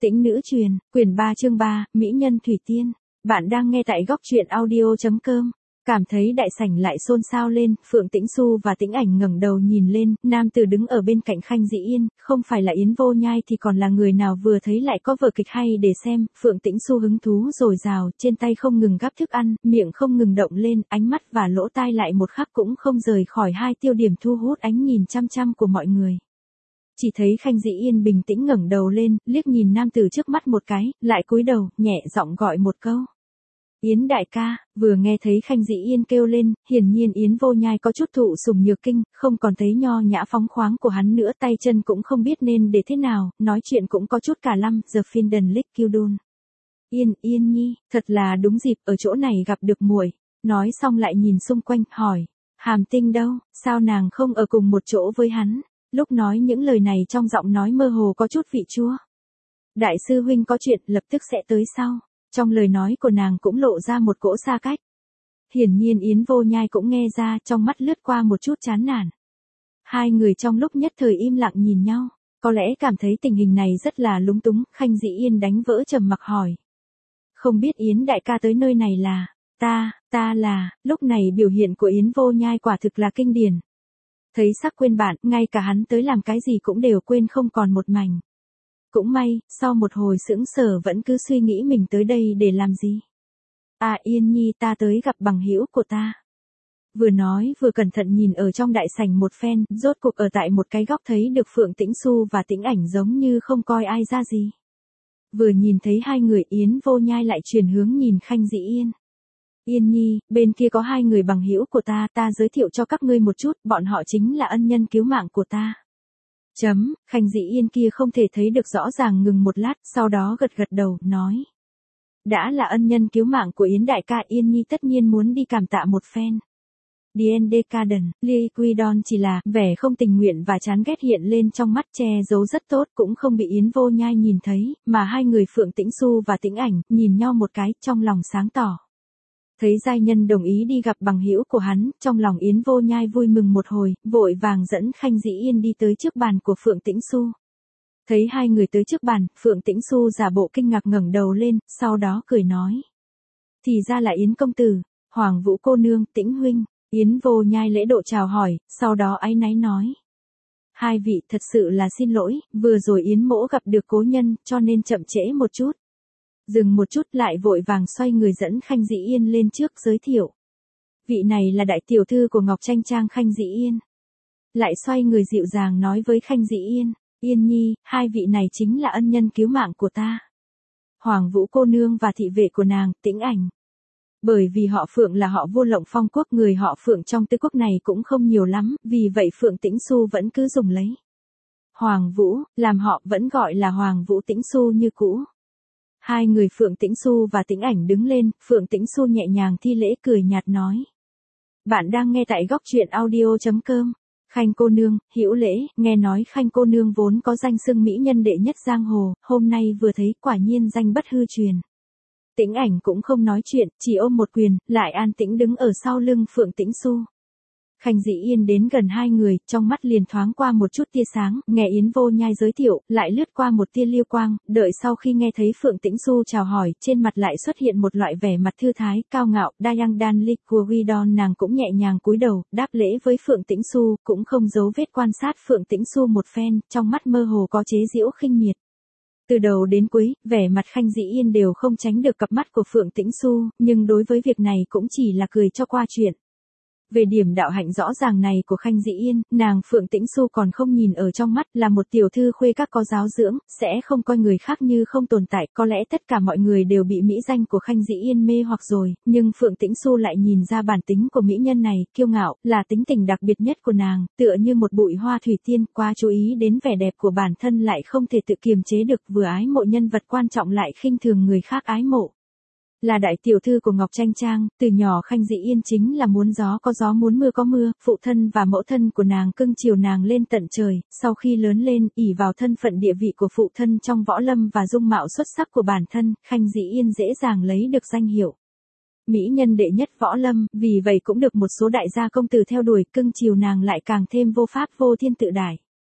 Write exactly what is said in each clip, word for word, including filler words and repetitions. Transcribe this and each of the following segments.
Tĩnh nữ truyền, quyển ba chương ba, Mỹ nhân Thủy Tiên. Bạn đang nghe tại góc truyện audio chấm com. Cảm thấy đại sảnh lại xôn xao lên, Phượng Tĩnh Xu và Tĩnh Ảnh ngẩng đầu nhìn lên, nam tử đứng ở bên cạnh Khanh Dĩ Yên, không phải là Yến Vô Nhai thì còn là người nào vừa thấy lại có vở kịch hay để xem. Phượng Tĩnh Xu hứng thú dồi dào, trên tay không ngừng gắp thức ăn, miệng không ngừng động lên, ánh mắt và lỗ tai lại một khắc cũng không rời khỏi hai tiêu điểm thu hút ánh nhìn chăm chăm của mọi người. Chỉ thấy Khanh Dĩ Yên bình tĩnh ngẩng đầu lên, liếc nhìn nam tử trước mắt một cái, lại cúi đầu, nhẹ giọng gọi một câu. Yến đại ca. Vừa nghe thấy Khanh Dĩ Yên kêu lên, hiển nhiên Yến Vô Nhai có chút thụ sủng nhược kinh, không còn thấy nho nhã phóng khoáng của hắn nữa, tay chân cũng không biết nên để thế nào, nói chuyện cũng có chút cả lăm, giờ phiên đần lick kiêu đôn. Yên, Yên nhi, thật là đúng dịp, ở chỗ này gặp được muội. Nói xong lại nhìn xung quanh, hỏi, Hàm Tinh đâu, sao nàng không ở cùng một chỗ với hắn? Lúc nói những lời này trong giọng nói mơ hồ có chút vị chua. Đại sư huynh có chuyện, lập tức sẽ tới sau. Trong lời nói của nàng cũng lộ ra một cỗ xa cách. Hiển nhiên Yến Vô Nhai cũng nghe ra, trong mắt lướt qua một chút chán nản. Hai người trong lúc nhất thời im lặng nhìn nhau, có lẽ cảm thấy tình hình này rất là lúng túng. Khanh Dĩ Yên đánh vỡ trầm mặc hỏi. Không biết Yến đại ca tới nơi này là, ta, ta là, lúc này biểu hiện của Yến Vô Nhai quả thực là kinh điển. Thấy sắc quên bạn, ngay cả hắn tới làm cái gì cũng đều quên không còn một mảnh. Cũng may, sau một hồi sững sờ vẫn cứ suy nghĩ mình tới đây để làm gì. À Yên nhi, ta tới gặp bằng hữu của ta. Vừa nói vừa cẩn thận nhìn ở trong đại sảnh một phen, rốt cuộc ở tại một cái góc thấy được Phượng Tĩnh Xu và Tĩnh Ảnh giống như không coi ai ra gì. Vừa nhìn thấy hai người, Yến Vô Nhai lại chuyển hướng nhìn Khanh Dĩ Yên. Yên nhi, bên kia có hai người bằng hữu của ta, ta giới thiệu cho các ngươi một chút, bọn họ chính là ân nhân cứu mạng của ta. Chấm, Khanh Dĩ Yên kia không thể thấy được rõ ràng, ngừng một lát, sau đó gật gật đầu, nói. Đã là ân nhân cứu mạng của Yến đại ca, Yên nhi tất nhiên muốn đi cảm tạ một phen. Dien Decaden, Liquidon chỉ là, vẻ không tình nguyện và chán ghét hiện lên trong mắt, che giấu rất tốt, cũng không bị Yến Vô Nhai nhìn thấy, mà hai người Phượng Tĩnh Xu và Tĩnh Ảnh, nhìn nhau một cái, trong lòng sáng tỏ. Thấy giai nhân đồng ý đi gặp bằng hữu của hắn, trong lòng Yến Vô Nhai vui mừng một hồi, vội vàng dẫn Khanh Dĩ Yên đi tới trước bàn của Phượng Tĩnh Xu. Thấy hai người tới trước bàn, Phượng Tĩnh Xu giả bộ kinh ngạc ngẩng đầu lên, sau đó cười nói. Thì ra là Yến công tử, Hoàng Vũ cô nương, Tĩnh huynh. Yến Vô Nhai lễ độ chào hỏi, sau đó áy náy nói. Hai vị, thật sự là xin lỗi, vừa rồi Yến mỗ gặp được cố nhân, cho nên chậm trễ một chút. Dừng một chút lại vội vàng xoay người dẫn Khanh Dĩ Yên lên trước giới thiệu. Vị này là đại tiểu thư của Ngọc Tranh Trang Khanh Dĩ Yên. Lại xoay người dịu dàng nói với Khanh Dĩ Yên, Yên nhi, hai vị này chính là ân nhân cứu mạng của ta. Hoàng Vũ cô nương và thị vệ của nàng, Tĩnh Ảnh. Bởi vì họ Phượng là họ Vô Lộng Phong quốc, người họ Phượng trong Tứ quốc này cũng không nhiều lắm, vì vậy Phượng Tĩnh Xu vẫn cứ dùng lấy Hoàng Vũ, làm họ vẫn gọi là Hoàng Vũ Tĩnh Xu như cũ. Hai người Phượng Tĩnh Xu và Tĩnh Ảnh đứng lên, Phượng Tĩnh Xu nhẹ nhàng thi lễ cười nhạt nói. Bạn đang nghe tại góc truyện audio chấm com. Khanh cô nương, hữu lễ, nghe nói Khanh cô nương vốn có danh xưng mỹ nhân đệ nhất giang hồ, hôm nay vừa thấy quả nhiên danh bất hư truyền. Tĩnh Ảnh cũng không nói chuyện, chỉ ôm một quyền, lại an tĩnh đứng ở sau lưng Phượng Tĩnh Xu. Khanh Dĩ Yên đến gần hai người, trong mắt liền thoáng qua một chút tia sáng, nghe Yến Vô Nhai giới thiệu, lại lướt qua một tia liêu quang, đợi sau khi nghe thấy Phượng Tĩnh Xu chào hỏi, trên mặt lại xuất hiện một loại vẻ mặt thư thái, cao ngạo, Dayang Dan Liquidon, nàng cũng nhẹ nhàng cúi đầu, đáp lễ với Phượng Tĩnh Xu, cũng không giấu vết quan sát Phượng Tĩnh Xu một phen, trong mắt mơ hồ có chế giễu khinh miệt. Từ đầu đến cuối, vẻ mặt Khanh Dĩ Yên đều không tránh được cặp mắt của Phượng Tĩnh Xu, nhưng đối với việc này cũng chỉ là cười cho qua chuyện. Về điểm đạo hạnh rõ ràng này của Khanh Dĩ Yên, nàng Phượng Tĩnh Xu còn không nhìn ở trong mắt, là một tiểu thư khuê các có giáo dưỡng, sẽ không coi người khác như không tồn tại, có lẽ tất cả mọi người đều bị mỹ danh của Khanh Dĩ Yên mê hoặc rồi, nhưng Phượng Tĩnh Xu lại nhìn ra bản tính của mỹ nhân này, kiêu ngạo, là tính tình đặc biệt nhất của nàng, tựa như một bụi hoa thủy tiên, quá chú ý đến vẻ đẹp của bản thân lại không thể tự kiềm chế được, vừa ái mộ nhân vật quan trọng lại khinh thường người khác ái mộ. Là đại tiểu thư của Ngọc Tranh Trang, từ nhỏ Khanh Dĩ Yên chính là muốn gió có gió muốn mưa có mưa, phụ thân và mẫu thân của nàng cưng chiều nàng lên tận trời, sau khi lớn lên, ỷ vào thân phận địa vị của phụ thân trong võ lâm và dung mạo xuất sắc của bản thân, Khanh Dĩ Yên dễ dàng lấy được danh hiệu mỹ nhân đệ nhất võ lâm, vì vậy cũng được một số đại gia công tử theo đuổi, cưng chiều nàng lại càng thêm vô pháp vô thiên tự đại.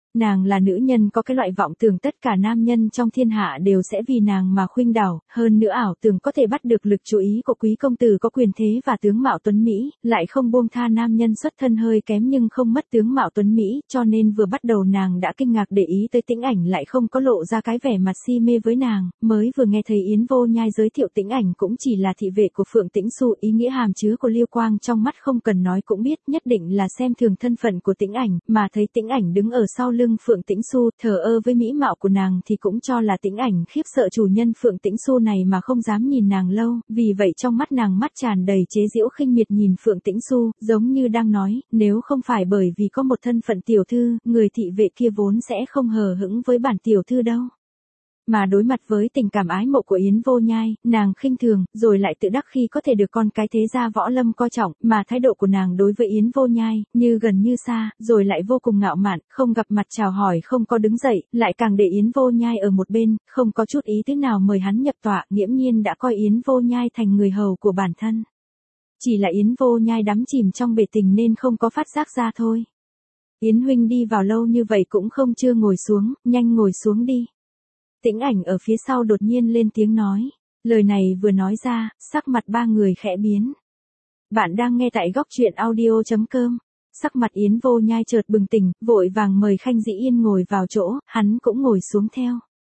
Nàng là nữ nhân có cái loại vọng tưởng tất cả nam nhân trong thiên hạ đều sẽ vì nàng mà khuynh đảo, hơn nữa ảo tưởng có thể bắt được lực chú ý của quý công tử có quyền thế và tướng mạo tuấn Mỹ, lại không buông tha nam nhân xuất thân hơi kém nhưng không mất tướng mạo tuấn Mỹ, cho nên vừa bắt đầu nàng đã kinh ngạc để ý tới Tĩnh Ảnh lại không có lộ ra cái vẻ mặt si mê với nàng, mới vừa nghe thấy Yến Vô Nhai giới thiệu Tĩnh Ảnh cũng chỉ là thị vệ của Phượng Tĩnh Xu, ý nghĩa hàm chứa của Liêu Quang trong mắt không cần nói cũng biết, nhất định là xem thường thân phận của Tĩnh Ảnh, mà thấy Tĩnh Ảnh đứng ở sau lưng Phượng Tĩnh Xu, thờ ơ với mỹ mạo của nàng thì cũng cho là Tĩnh Ảnh khiếp sợ chủ nhân Phượng Tĩnh Xu này mà không dám nhìn nàng lâu, vì vậy trong mắt nàng mắt tràn đầy chế giễu khinh miệt nhìn Phượng Tĩnh Xu, giống như đang nói, nếu không phải bởi vì có một thân phận tiểu thư, người thị vệ kia vốn sẽ không hờ hững với bản tiểu thư đâu. Mà đối mặt với tình cảm ái mộ của Yến Vô Nhai, nàng khinh thường, rồi lại tự đắc khi có thể được con cái thế gia võ lâm coi trọng, mà thái độ của nàng đối với Yến Vô Nhai, như gần như xa, rồi lại vô cùng ngạo mạn, không gặp mặt chào hỏi không có đứng dậy, lại càng để Yến Vô Nhai ở một bên, không có chút ý tứ nào mời hắn nhập tọa, nghiễm nhiên đã coi Yến Vô Nhai thành người hầu của bản thân. Chỉ là Yến Vô Nhai đắm chìm trong bể tình nên không có phát giác ra thôi. Yến huynh đi vào lâu như vậy cũng không chưa ngồi xuống, nhanh ngồi xuống đi. Tĩnh Ảnh ở phía sau đột nhiên lên tiếng nói. Lời này vừa nói ra, sắc mặt ba người khẽ biến. Bạn đang nghe tại góc truyện audio chấm com. Sắc mặt Yến Vô Nhai chợt bừng tỉnh, vội vàng mời Khanh Dĩ Yên ngồi vào chỗ, hắn cũng ngồi xuống theo.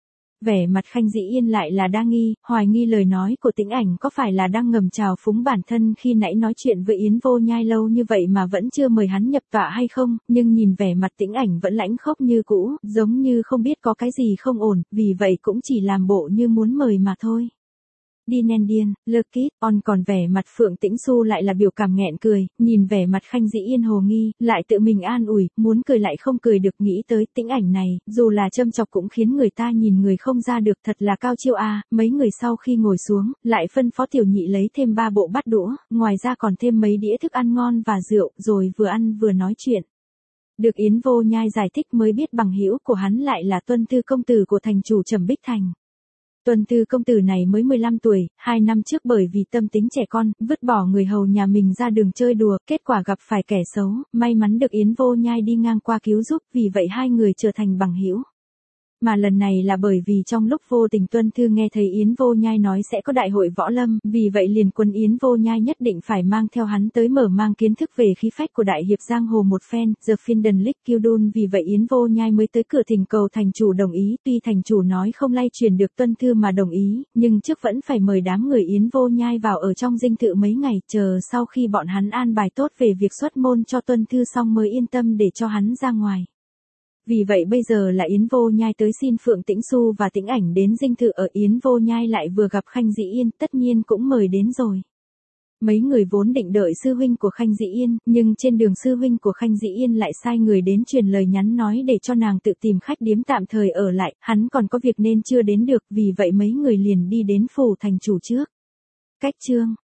Vẻ mặt Khanh Dĩ Yên lại là đa nghi, hoài nghi lời nói của Tĩnh Ảnh có phải là đang ngầm trào phúng bản thân khi nãy nói chuyện với Yến Vô Nhai lâu như vậy mà vẫn chưa mời hắn nhập tọa hay không, nhưng nhìn vẻ mặt Tĩnh Ảnh vẫn lãnh khốc như cũ, giống như không biết có cái gì không ổn, vì vậy cũng chỉ làm bộ như muốn mời mà thôi. Đi nen điên, lơ kít, on còn vẻ mặt Phượng Tĩnh Xu lại là biểu cảm nghẹn cười, nhìn vẻ mặt Khanh Dĩ Yên hồ nghi, lại tự mình an ủi, muốn cười lại không cười được, nghĩ tới Tĩnh Ảnh này, dù là châm chọc cũng khiến người ta nhìn người không ra được, thật là cao chiêu a. Mấy người sau khi ngồi xuống, lại phân phó tiểu nhị lấy thêm ba bộ bát đũa, ngoài ra còn thêm mấy đĩa thức ăn ngon và rượu, rồi vừa ăn vừa nói chuyện. Được Yến Vô Nhai giải thích mới biết bằng hữu của hắn lại là Tuân Tư công tử của thành chủ Trầm Bích Thành. Tuân Tư công tử này mới mười lăm tuổi, hai năm trước bởi vì tâm tính trẻ con, vứt bỏ người hầu nhà mình ra đường chơi đùa, kết quả gặp phải kẻ xấu, may mắn được Yến Vô Nhai đi ngang qua cứu giúp, vì vậy hai người trở thành bằng hữu. Mà lần này là bởi vì trong lúc vô tình Tuân Thư nghe thấy Yến Vô Nhai nói sẽ có đại hội võ lâm, vì vậy liền quân Yến Vô Nhai nhất định phải mang theo hắn tới mở mang kiến thức về khí phách của đại hiệp giang hồ một phen, The Finden Lick Kildun, vì vậy Yến Vô Nhai mới tới cửa thỉnh cầu thành chủ đồng ý, tuy thành chủ nói không lay truyền được Tuân Thư mà đồng ý, nhưng trước vẫn phải mời đám người Yến Vô Nhai vào ở trong dinh thự mấy ngày, chờ sau khi bọn hắn an bài tốt về việc xuất môn cho Tuân Thư xong mới yên tâm để cho hắn ra ngoài. Vì vậy bây giờ là Yến Vô Nhai tới xin Phượng Tĩnh Xu và Tĩnh Ảnh đến dinh thự ở, Yến Vô Nhai lại vừa gặp Khanh Dĩ Yên, tất nhiên cũng mời đến rồi. Mấy người vốn định đợi sư huynh của Khanh Dĩ Yên, nhưng trên đường sư huynh của Khanh Dĩ Yên lại sai người đến truyền lời nhắn nói để cho nàng tự tìm khách điếm tạm thời ở lại, hắn còn có việc nên chưa đến được, vì vậy mấy người liền đi đến phủ thành chủ trước. Cách chương